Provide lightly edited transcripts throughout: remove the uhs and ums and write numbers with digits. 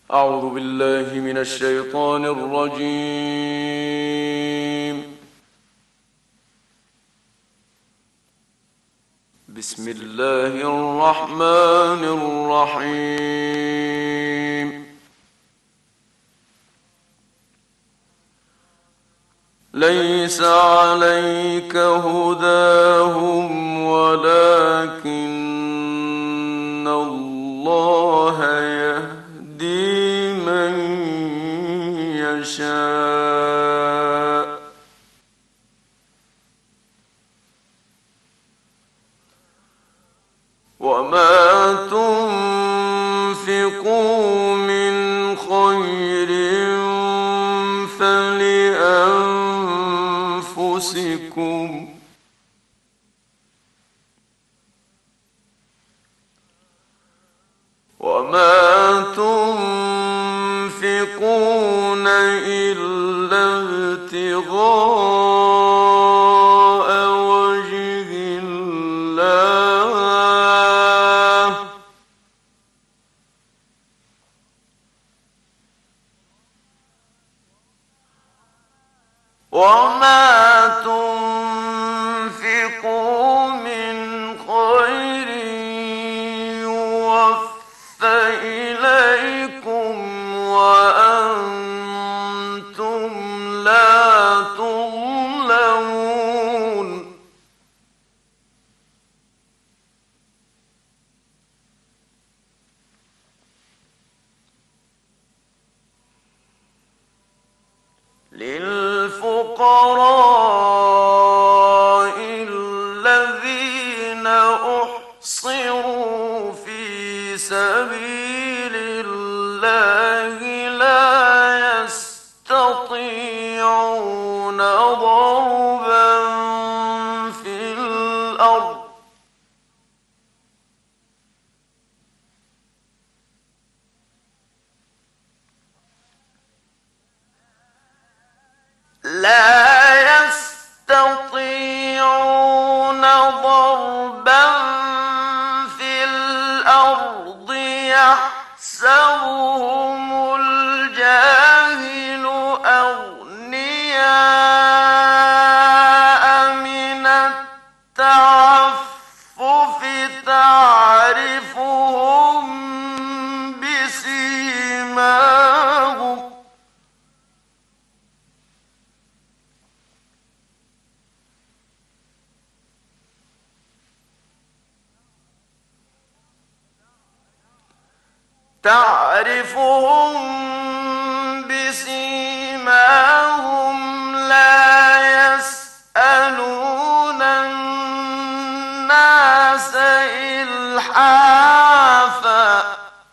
أعوذ بالله من الشيطان الرجيم. بسم الله الرحمن الرحيم. ليس عليك هداهم ولكن الله يهدي من يشاء. وما تنفقوا من خير فلأنفسكم، وما تنفقون إلا ابتغاء وجه الله، وما تنفقوا من خير يوفى إليكم وأنتم لا تظلمون. للفقراء الذين أحصروا في سبيل الله لا يستطيعون ضربا في الأرض يحسبهم الجاهل أغنياء من التعفف تعرفهم بسيماهم لا يسألون الناس إلحافا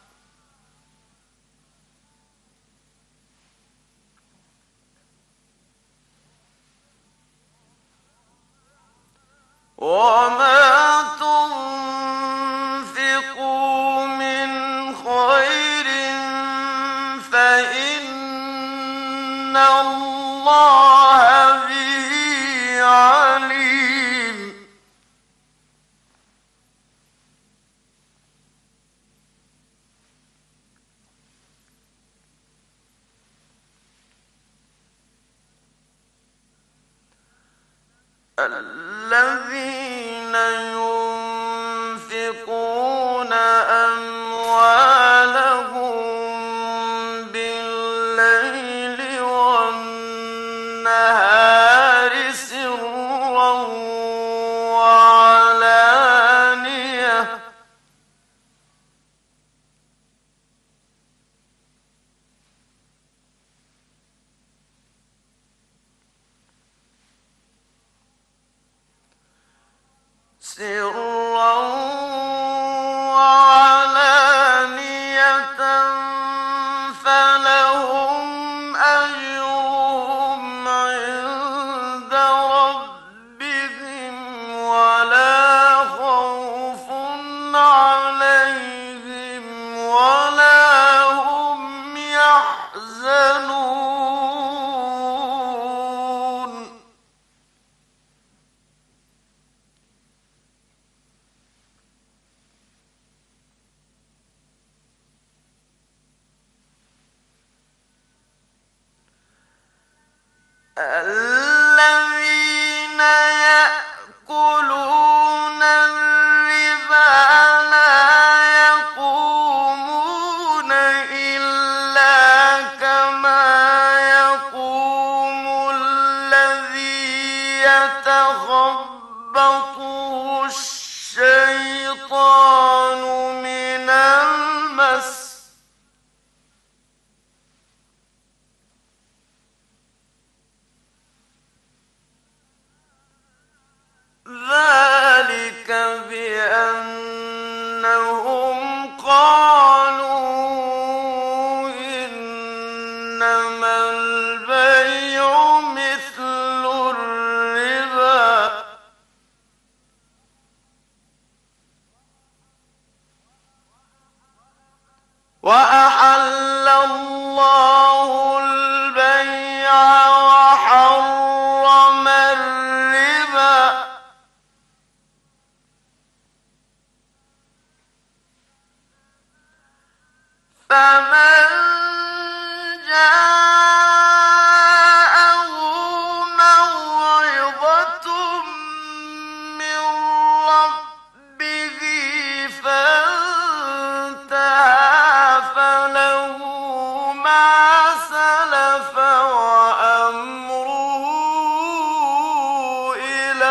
وما تنفقوا من خير فإن الله به عليم. الذين ينفقون أموالهم بالليل والنهار سرا وعلانية سرا الذين يأكلون الربا لا يقومون إلا كما يقوم الذي يتخبطه الشيطان من المس. ذلك بأنهم قالوا إنما البيع مثل الربا وأحل الله البيع وحرم الربا فمن جاءه موعظة من ربه فانتهى فله ما سلف وأمره إلى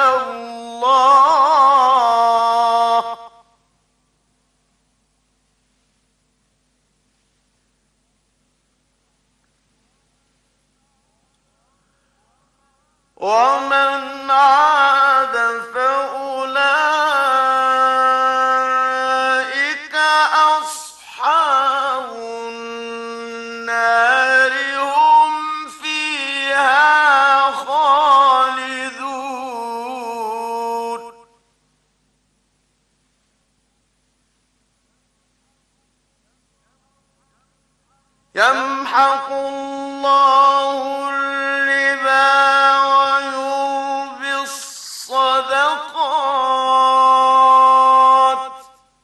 الله. ومن عاد فأولئك أصحاب النار هم فيها خالدون. يمحق الله الربا ويربي الصدقات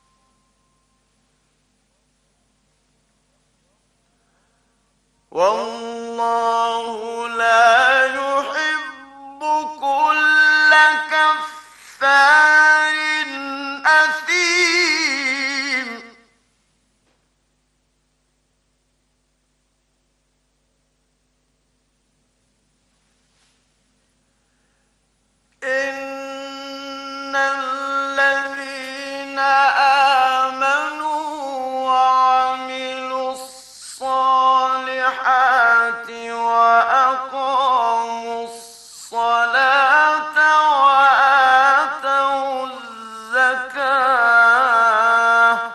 والله لا يحب كل كفار أثيم. إن الذين آمنوا وعملوا الصالحات وأقاموا الصلاة وآتوا الزكاة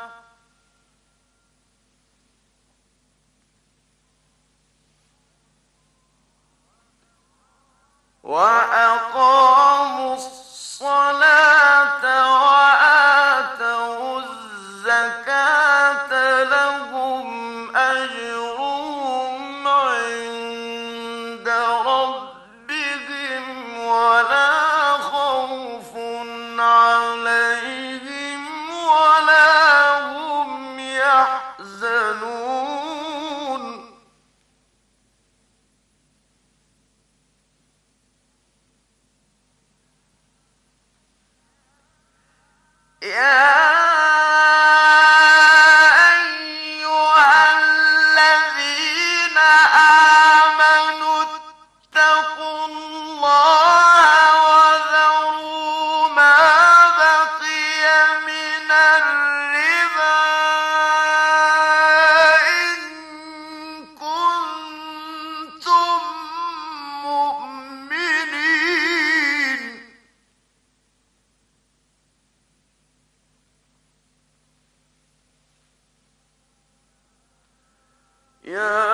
وأقاموا الصلاة وآتوا الزكاة لهم أجرهم عند ربهم ولا خوف عليهم ولا هم يحزنون. يا أيها الذين آمنوا اتقوا الله وذروا ما بقي من الربا إن كنتم مؤمنين. يا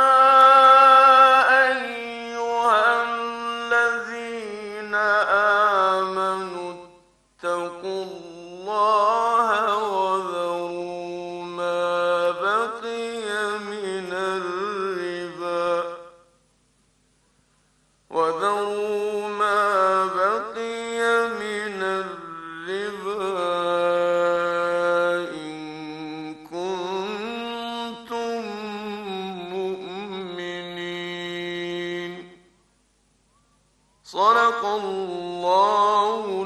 أيها الذين آمنوا اتقوا الله وذروا ما بقي من الربا إن كنتم صدق الله